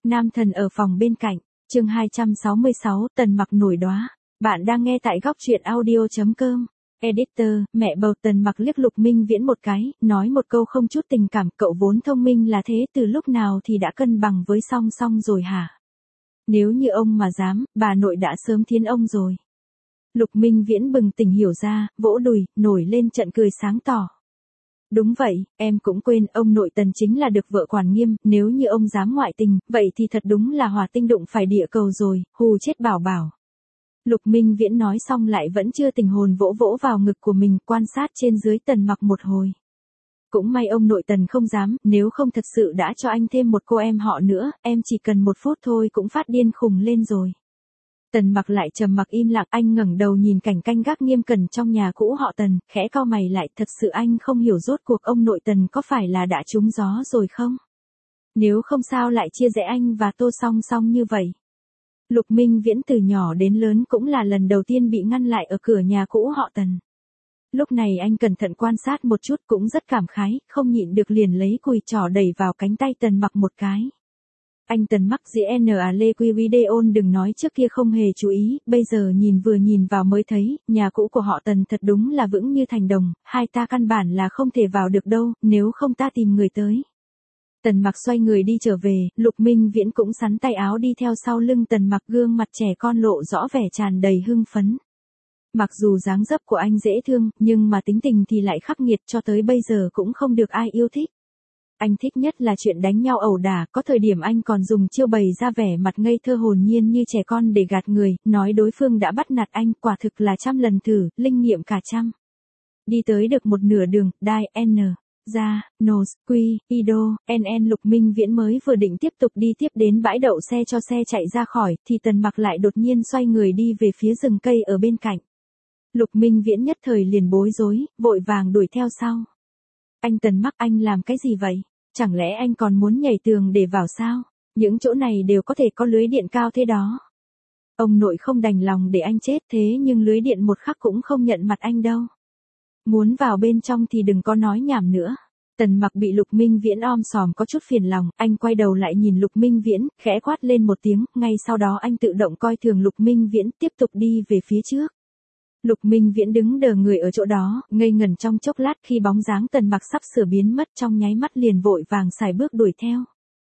Nam thần ở phòng bên cạnh, chương 266, Tần Mặc nổi đóa. Bạn đang nghe tại góc truyện audio.com. Editor, mẹ bầu. Tần Mặc liếc Lục Minh Viễn một cái, nói một câu không chút tình cảm, cậu vốn thông minh là thế, từ lúc nào thì đã cân bằng với song song rồi hả? Nếu như ông mà dám, bà nội đã sớm thiến ông rồi. Lục Minh Viễn bừng tỉnh hiểu ra, vỗ đùi, nổi lên trận cười sáng tỏ. Đúng vậy, em cũng quên, ông nội Tần chính là được vợ quản nghiêm, nếu như ông dám ngoại tình, vậy thì thật đúng là hỏa tinh đụng phải địa cầu rồi, hù chết bảo bảo. Lục Minh Viễn nói xong lại vẫn chưa tình hồn vỗ vỗ vào ngực của mình, quan sát trên dưới Tần Mặc một hồi. Cũng may ông nội Tần không dám, nếu không thật sự đã cho anh thêm một cô em họ nữa, em chỉ cần 1 phút thôi cũng phát điên khùng lên rồi. Tần Mặc lại trầm mặc im lặng, anh ngẩng đầu nhìn cảnh canh gác nghiêm cẩn trong nhà cũ họ Tần, khẽ cau mày lại, thật sự anh không hiểu rốt cuộc ông nội Tần có phải là đã trúng gió rồi không? Nếu không sao lại chia rẽ anh và Tô Song Song như vậy? Lục Minh Viễn từ nhỏ đến lớn cũng là lần đầu tiên bị ngăn lại ở cửa nhà cũ họ Tần. Lúc này anh cẩn thận quan sát một chút cũng rất cảm khái, không nhịn được liền lấy cùi trỏ đẩy vào cánh tay Tần Mặc một cái. Anh Tần mắc gì Lê Quy Video đừng nói trước kia không hề chú ý, bây giờ vừa nhìn vào mới thấy, nhà cũ của họ Tần thật đúng là vững như thành đồng, hai ta căn bản là không thể vào được đâu, nếu không ta tìm người tới. Tần Mặc xoay người đi trở về, Lục Minh Viễn cũng xắn tay áo đi theo sau lưng Tần Mặc, gương mặt trẻ con lộ rõ vẻ tràn đầy hưng phấn. Mặc dù dáng dấp của anh dễ thương, nhưng mà tính tình thì lại khắc nghiệt, cho tới bây giờ cũng không được ai yêu thích. Anh thích nhất là chuyện đánh nhau ẩu đả, có thời điểm anh còn dùng chiêu bày ra vẻ mặt ngây thơ hồn nhiên như trẻ con để gạt người, nói đối phương đã bắt nạt anh, quả thực là 100 lần thử, linh nghiệm cả trăm. Đi tới được một nửa đường, Đai, N, ra, Nos, Quy, Ido, NN. Lục Minh Viễn mới vừa định tiếp tục đi tiếp đến bãi đậu xe cho xe chạy ra khỏi, thì Tần Mặc lại đột nhiên xoay người đi về phía rừng cây ở bên cạnh. Lục Minh Viễn nhất thời liền bối rối, vội vàng đuổi theo sau. Anh Tần Mặc, anh làm cái gì vậy? Chẳng lẽ anh còn muốn nhảy tường để vào sao? Những chỗ này đều có thể có lưới điện cao thế đó. Ông nội không đành lòng để anh chết, thế nhưng lưới điện một khắc cũng không nhận mặt anh đâu. Muốn vào bên trong thì đừng có nói nhảm nữa. Tần Mặc bị Lục Minh Viễn om sòm có chút phiền lòng, anh quay đầu lại nhìn Lục Minh Viễn, khẽ quát lên một tiếng, ngay sau đó anh tự động coi thường Lục Minh Viễn, tiếp tục đi về phía trước. Lục Minh Viễn đứng đờ người ở chỗ đó, ngây ngẩn trong chốc lát, khi bóng dáng Tần Mặc sắp sửa biến mất trong nháy mắt liền vội vàng xài bước đuổi theo.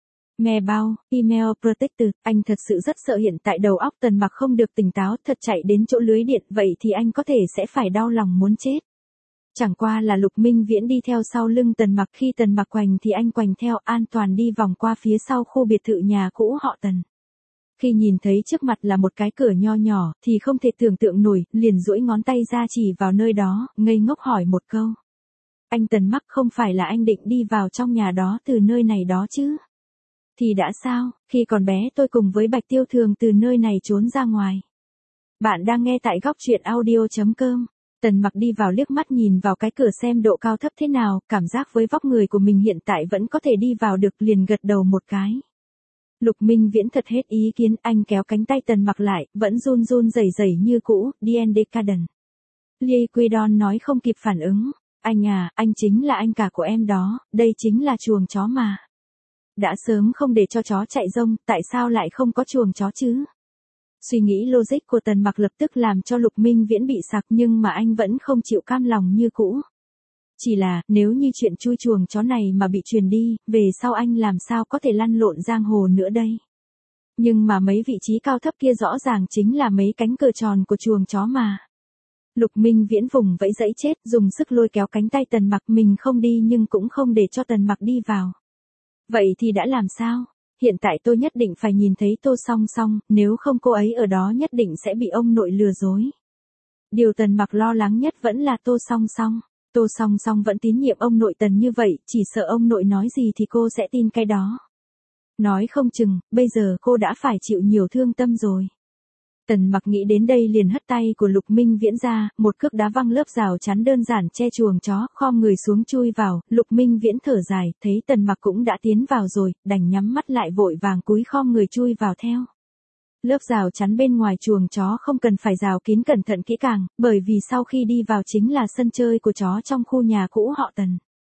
Mè bao, email protected, anh thật sự rất sợ hiện tại đầu óc Tần Mặc không được tỉnh táo, thật chạy đến chỗ lưới điện, vậy thì anh có thể sẽ phải đau lòng muốn chết. Chẳng qua là Lục Minh Viễn đi theo sau lưng Tần Mặc, khi Tần Mặc quành thì anh quành theo, an toàn đi vòng qua phía sau khu biệt thự nhà cũ họ Tần. Khi nhìn thấy trước mặt là một cái cửa nho nhỏ, thì không thể tưởng tượng nổi, liền duỗi ngón tay ra chỉ vào nơi đó, ngây ngốc hỏi một câu. Anh Tần Mặc, không phải là anh định đi vào trong nhà đó từ nơi này đó chứ? Thì đã sao, khi còn bé tôi cùng với Bạch Tiêu thường từ nơi này trốn ra ngoài. Bạn đang nghe tại góc truyện audio.com. Tần Mặc đi vào liếc mắt nhìn vào cái cửa xem độ cao thấp thế nào, cảm giác với vóc người của mình hiện tại vẫn có thể đi vào được, liền gật đầu một cái. Lục Minh Viễn thật hết ý kiến, anh kéo cánh tay Tần Mặc lại, vẫn run run rẩy rẩy như cũ, D&D Caden. Lee Quidon nói không kịp phản ứng, anh à, anh chính là anh cả của em đó, đây chính là chuồng chó mà. Đã sớm không để cho chó chạy rông, tại sao lại không có chuồng chó chứ? Suy nghĩ logic của Tần Mặc lập tức làm cho Lục Minh Viễn bị sặc, nhưng mà anh vẫn không chịu cam lòng như cũ. Chỉ là, nếu như chuyện chui chuồng chó này mà bị truyền đi, về sau anh làm sao có thể lăn lộn giang hồ nữa đây? Nhưng mà mấy vị trí cao thấp kia rõ ràng chính là mấy cánh cửa tròn của chuồng chó mà. Lục Minh Viễn vùng vẫy dãy chết, dùng sức lôi kéo cánh tay Tần Mặc, mình không đi nhưng cũng không để cho Tần Mặc đi vào. Vậy thì đã làm sao? Hiện tại tôi nhất định phải nhìn thấy Tô Song Song, nếu không cô ấy ở đó nhất định sẽ bị ông nội lừa dối. Điều Tần Mặc lo lắng nhất vẫn là Tô Song Song. Tô Song Song vẫn tín nhiệm ông nội Tần như vậy, chỉ sợ ông nội nói gì thì cô sẽ tin cái đó. Nói không chừng, bây giờ cô đã phải chịu nhiều thương tâm rồi. Tần Mặc nghĩ đến đây liền hất tay của Lục Minh Viễn ra, một cước đá văng lớp rào chắn đơn giản che chuồng chó, khom người xuống chui vào. Lục Minh Viễn thở dài, thấy Tần Mặc cũng đã tiến vào rồi, đành nhắm mắt lại vội vàng cúi khom người chui vào theo. Lớp rào chắn bên ngoài chuồng chó không cần phải rào kín cẩn thận kỹ càng, bởi vì sau khi đi vào chính là sân chơi của chó trong khu nhà cũ họ Tần.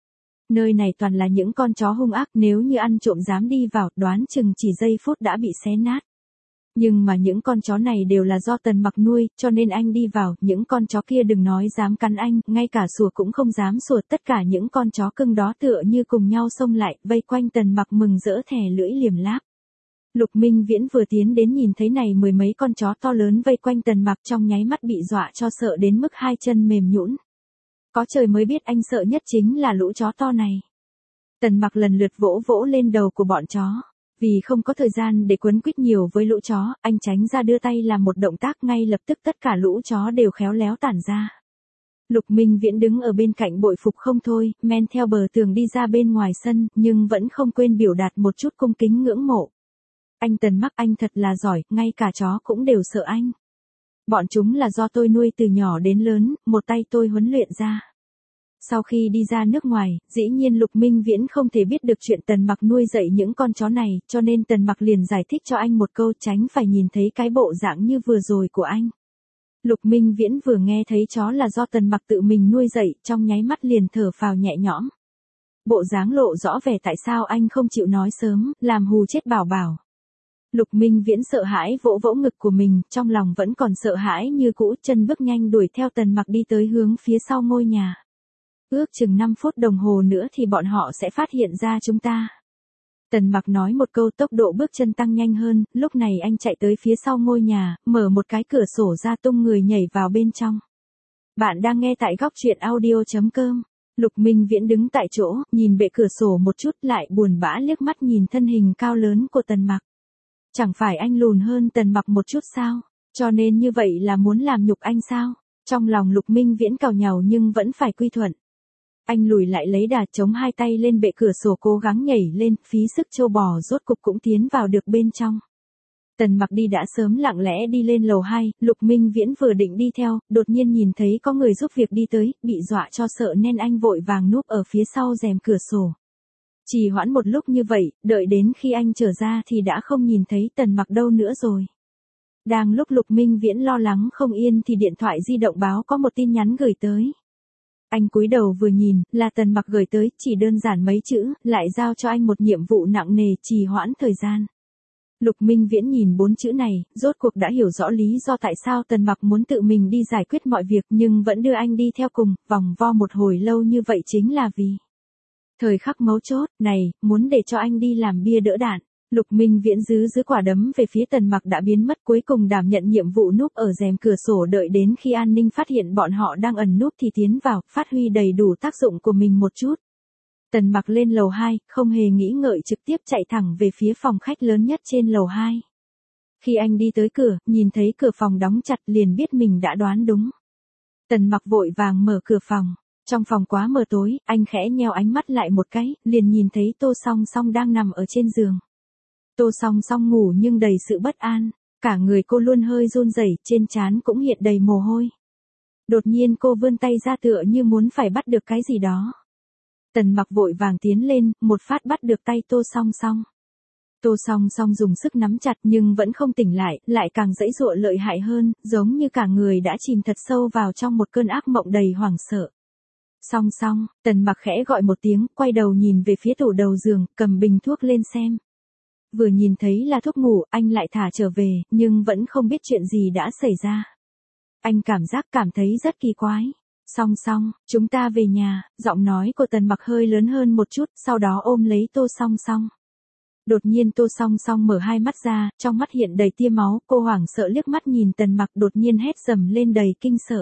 Nơi này toàn là những con chó hung ác, nếu như ăn trộm dám đi vào, đoán chừng chỉ giây phút đã bị xé nát. Nhưng mà những con chó này đều là do Tần Mặc nuôi, cho nên anh đi vào, những con chó kia đừng nói dám cắn anh, ngay cả sủa cũng không dám sủa, tất cả những con chó cưng đó tựa như cùng nhau xông lại, vây quanh Tần Mặc mừng rỡ thè lưỡi liềm láp. Lục Minh Viễn vừa tiến đến nhìn thấy này mười mấy con chó to lớn vây quanh Tần Mặc, trong nháy mắt bị dọa cho sợ đến mức hai chân mềm nhũn. Có trời mới biết anh sợ nhất chính là lũ chó to này. Tần Mặc lần lượt vỗ vỗ lên đầu của bọn chó. Vì không có thời gian để quấn quýt nhiều với lũ chó, anh tránh ra đưa tay làm một động tác, ngay lập tức tất cả lũ chó đều khéo léo tản ra. Lục Minh Viễn đứng ở bên cạnh bội phục không thôi, men theo bờ tường đi ra bên ngoài sân, nhưng vẫn không quên biểu đạt một chút cung kính ngưỡng mộ. Anh Tần Mặc, anh thật là giỏi, ngay cả chó cũng đều sợ anh. Bọn chúng là do tôi nuôi từ nhỏ đến lớn, một tay tôi huấn luyện ra. Sau khi đi ra nước ngoài, dĩ nhiên Lục Minh Viễn không thể biết được chuyện Tần Mặc nuôi dạy những con chó này, cho nên Tần Mặc liền giải thích cho anh một câu, tránh phải nhìn thấy cái bộ dạng như vừa rồi của anh. Lục Minh Viễn vừa nghe thấy chó là do Tần Mặc tự mình nuôi dạy, trong nháy mắt liền thở phào nhẹ nhõm. Bộ dáng lộ rõ vẻ tại sao anh không chịu nói sớm, làm hù chết Bảo Bảo. Lục Minh Viễn sợ hãi vỗ vỗ ngực của mình, trong lòng vẫn còn sợ hãi như cũ, chân bước nhanh đuổi theo Tần Mặc đi tới hướng phía sau ngôi nhà. Ước chừng 5 phút đồng hồ nữa thì bọn họ sẽ phát hiện ra chúng ta. Tần Mặc nói một câu, tốc độ bước chân tăng nhanh hơn, lúc này anh chạy tới phía sau ngôi nhà, mở một cái cửa sổ ra, tung người nhảy vào bên trong. Bạn đang nghe tại góc truyện audio.com. Lục Minh Viễn đứng tại chỗ, nhìn bệ cửa sổ một chút, lại buồn bã liếc mắt nhìn thân hình cao lớn của Tần Mặc. Chẳng phải anh lùn hơn Tần Mặc một chút sao? Cho nên như vậy là muốn làm nhục anh sao? Trong lòng Lục Minh Viễn cào nhàu nhưng vẫn phải quy thuận. Anh lùi lại lấy đà, chống hai tay lên bệ cửa sổ cố gắng nhảy lên, phí sức trâu bò rốt cục cũng tiến vào được bên trong. Tần Mặc đi đã sớm lặng lẽ đi lên lầu 2, Lục Minh Viễn vừa định đi theo, đột nhiên nhìn thấy có người giúp việc đi tới, bị dọa cho sợ nên anh vội vàng núp ở phía sau rèm cửa sổ. Trì hoãn một lúc như vậy, đợi đến khi anh trở ra thì đã không nhìn thấy Tần Mặc đâu nữa rồi. Đang lúc Lục Minh Viễn lo lắng không yên thì điện thoại di động báo có một tin nhắn gửi tới. Anh cúi đầu vừa nhìn, là Tần Mặc gửi tới, chỉ đơn giản mấy chữ, lại giao cho anh một nhiệm vụ nặng nề, trì hoãn thời gian. Lục Minh Viễn nhìn 4 chữ này, rốt cuộc đã hiểu rõ lý do tại sao Tần Mặc muốn tự mình đi giải quyết mọi việc nhưng vẫn đưa anh đi theo cùng, vòng vo một hồi lâu như vậy chính là vì thời khắc mấu chốt này, muốn để cho anh đi làm bia đỡ đạn. Lục Minh Viễn giữ quả đấm về phía Tần Mặc đã biến mất, cuối cùng đảm nhận nhiệm vụ núp ở rèm cửa sổ, đợi đến khi an ninh phát hiện bọn họ đang ẩn núp thì tiến vào, phát huy đầy đủ tác dụng của mình một chút. Tần Mặc lên lầu 2, không hề nghĩ ngợi trực tiếp chạy thẳng về phía phòng khách lớn nhất trên lầu 2. Khi anh đi tới cửa, nhìn thấy cửa phòng đóng chặt liền biết mình đã đoán đúng. Tần Mặc vội vàng mở cửa phòng. Trong phòng quá mờ tối, anh khẽ nheo ánh mắt lại một cái, liền nhìn thấy Tô Song Song đang nằm ở trên giường. Tô Song Song ngủ nhưng đầy sự bất an, cả người cô luôn hơi run rẩy, trên trán cũng hiện đầy mồ hôi. Đột nhiên cô vươn tay ra tựa như muốn phải bắt được cái gì đó. Tần Mặc vội vàng tiến lên, một phát bắt được tay Tô Song Song. Tô Song Song dùng sức nắm chặt nhưng vẫn không tỉnh lại càng giãy giụa lợi hại hơn, giống như cả người đã chìm thật sâu vào trong một cơn ác mộng đầy hoảng sợ. Song Song, Tần Mặc khẽ gọi một tiếng, quay đầu nhìn về phía tủ đầu giường, cầm bình thuốc lên xem. Vừa nhìn thấy là thuốc ngủ, anh lại thả trở về, nhưng vẫn không biết chuyện gì đã xảy ra. Anh cảm thấy rất kỳ quái. Song Song, chúng ta về nhà, giọng nói của Tần Mặc hơi lớn hơn một chút, sau đó ôm lấy Tô Song Song. Đột nhiên Tô Song Song mở hai mắt ra, trong mắt hiện đầy tia máu, cô hoảng sợ liếc mắt nhìn Tần Mặc, đột nhiên hét dầm lên đầy kinh sợ.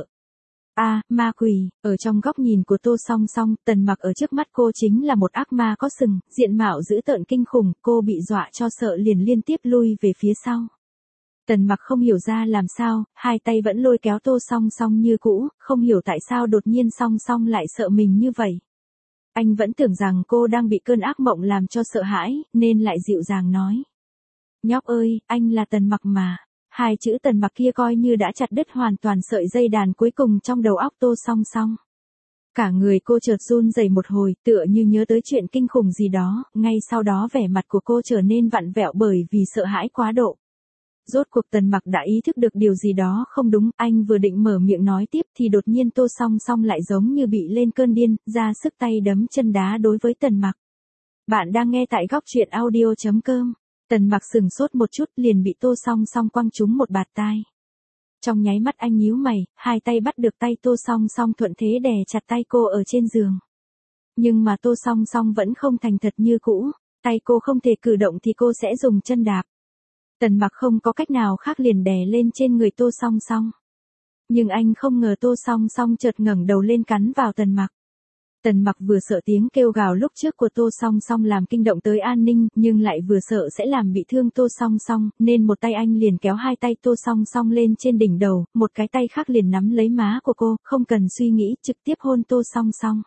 Ma quỷ, ở trong góc nhìn của Tô Song Song, Tần Mặc ở trước mắt cô chính là một ác ma có sừng, diện mạo dữ tợn kinh khủng, cô bị dọa cho sợ liền liên tiếp lui về phía sau. Tần Mặc không hiểu ra làm sao, hai tay vẫn lôi kéo Tô Song Song như cũ, không hiểu tại sao đột nhiên Song Song lại sợ mình như vậy. Anh vẫn tưởng rằng cô đang bị cơn ác mộng làm cho sợ hãi, nên lại dịu dàng nói. Nhóc ơi, anh là Tần Mặc mà. Hai chữ Tần Mặc kia coi như đã chặt đứt hoàn toàn sợi dây đàn cuối cùng trong đầu óc Tô Song Song. Cả người cô chợt run rẩy một hồi, tựa như nhớ tới chuyện kinh khủng gì đó, ngay sau đó vẻ mặt của cô trở nên vặn vẹo bởi vì sợ hãi quá độ. Rốt cuộc Tần Mặc đã ý thức được điều gì đó không đúng, anh vừa định mở miệng nói tiếp thì đột nhiên Tô Song Song lại giống như bị lên cơn điên, ra sức tay đấm chân đá đối với Tần Mặc. Bạn đang nghe tại góc truyện audio.com. Tần Mặc sừng sốt một chút liền bị Tô Song Song quăng trúng một bạt tai. Trong nháy mắt anh nhíu mày, hai tay bắt được tay Tô Song Song thuận thế đè chặt tay cô ở trên giường. Nhưng mà Tô Song Song vẫn không thành thật như cũ, tay cô không thể cử động thì cô sẽ dùng chân đạp. Tần Mặc không có cách nào khác liền đè lên trên người Tô Song Song. Nhưng anh không ngờ Tô Song Song chợt ngẩng đầu lên cắn vào Tần Mặc. Tần Mặc vừa sợ tiếng kêu gào lúc trước của Tô Song Song làm kinh động tới an ninh, nhưng lại vừa sợ sẽ làm bị thương Tô Song Song, nên một tay anh liền kéo hai tay Tô Song Song lên trên đỉnh đầu, một cái tay khác liền nắm lấy má của cô, không cần suy nghĩ, trực tiếp hôn Tô Song Song.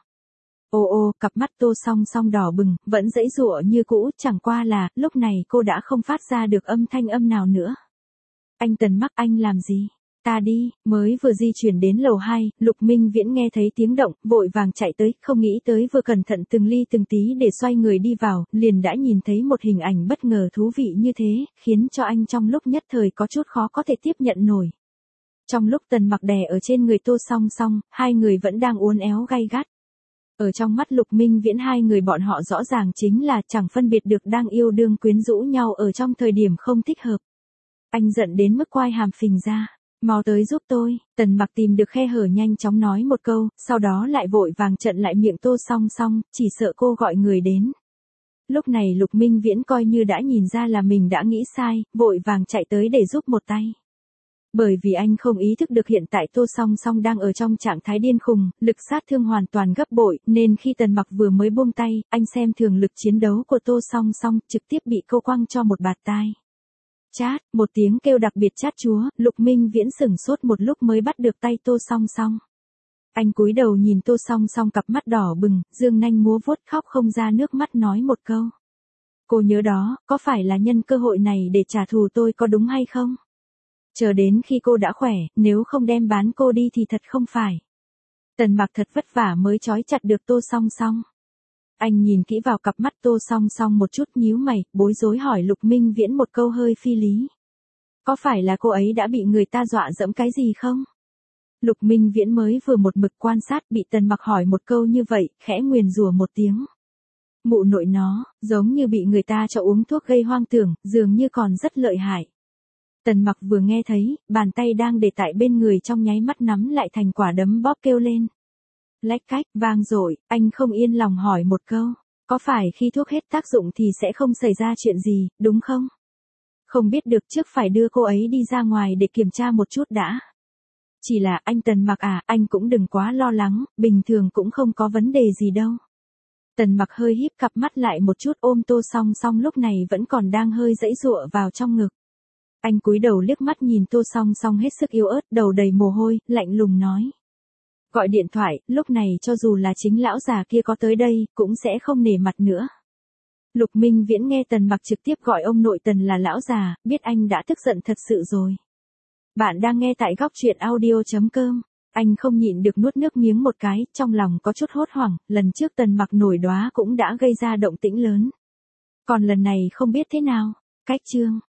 Ô, cặp mắt Tô Song Song đỏ bừng, vẫn giãy giụa như cũ, chẳng qua là, lúc này cô đã không phát ra được âm thanh nào nữa. Anh Tần Mặc, anh làm gì? Ta đi, mới vừa di chuyển đến lầu 2, Lục Minh Viễn nghe thấy tiếng động, vội vàng chạy tới, không nghĩ tới vừa cẩn thận từng ly từng tí để xoay người đi vào, liền đã nhìn thấy một hình ảnh bất ngờ thú vị như thế, khiến cho anh trong lúc nhất thời có chút khó có thể tiếp nhận nổi. Trong lúc Tần Mặc đè ở trên người Tô Song Song, hai người vẫn đang uốn éo gay gắt. Ở trong mắt Lục Minh Viễn hai người bọn họ rõ ràng chính là chẳng phân biệt được đang yêu đương quyến rũ nhau ở trong thời điểm không thích hợp. Anh giận đến mức quai hàm phình ra. Mau tới giúp tôi, Tần Mặc tìm được khe hở nhanh chóng nói một câu, sau đó lại vội vàng chặn lại miệng Tô Song Song, chỉ sợ cô gọi người đến. Lúc này Lục Minh Viễn coi như đã nhìn ra là mình đã nghĩ sai, vội vàng chạy tới để giúp một tay. Bởi vì anh không ý thức được hiện tại Tô Song Song đang ở trong trạng thái điên khùng, lực sát thương hoàn toàn gấp bội, nên khi Tần Mặc vừa mới buông tay, anh xem thường lực chiến đấu của Tô Song Song, trực tiếp bị cô quăng cho một bạt tai. Chát, một tiếng kêu đặc biệt chát chúa, Lục Minh Viễn sửng sốt một lúc mới bắt được tay Tô Song Song. Anh cúi đầu nhìn Tô Song Song cặp mắt đỏ bừng, dương nanh múa vuốt khóc không ra nước mắt nói một câu. Cô nhớ đó, có phải là nhân cơ hội này để trả thù tôi có đúng hay không? Chờ đến khi cô đã khỏe, nếu không đem bán cô đi thì thật không phải. Tần Mặc thật vất vả mới trói chặt được Tô Song Song. Anh nhìn kỹ vào cặp mắt Tô Song Song một chút nhíu mày, bối rối hỏi Lục Minh Viễn một câu hơi phi lý. Có phải là cô ấy đã bị người ta dọa dẫm cái gì không? Lục Minh Viễn mới vừa một mực quan sát bị Tần Mặc hỏi một câu như vậy, khẽ nguyền rủa một tiếng. Mụ nội nó, giống như bị người ta cho uống thuốc gây hoang tưởng, dường như còn rất lợi hại. Tần Mặc vừa nghe thấy, bàn tay đang để tại bên người trong nháy mắt nắm lại thành quả đấm bóp kêu lên. Lách cách, vang dội, anh không yên lòng hỏi một câu, có phải khi thuốc hết tác dụng thì sẽ không xảy ra chuyện gì, đúng không? Không biết được, trước phải đưa cô ấy đi ra ngoài để kiểm tra một chút đã. Chỉ là anh Tần Mặc à, anh cũng đừng quá lo lắng, bình thường cũng không có vấn đề gì đâu. Tần Mặc hơi híp cặp mắt lại một chút ôm Tô Song Song lúc này vẫn còn đang hơi giãy giụa vào trong ngực. Anh cúi đầu liếc mắt nhìn Tô Song Song hết sức yếu ớt, đầu đầy mồ hôi, lạnh lùng nói. Gọi điện thoại, lúc này cho dù là chính lão già kia có tới đây, cũng sẽ không nể mặt nữa. Lục Minh Viễn nghe Tần Mặc trực tiếp gọi ông nội Tần là lão già, biết anh đã tức giận thật sự rồi. Bạn đang nghe tại góc truyện audio.com. Anh không nhịn được nuốt nước miếng một cái, trong lòng có chút hốt hoảng, lần trước Tần Mặc nổi đóa cũng đã gây ra động tĩnh lớn. Còn lần này không biết thế nào. Cách chương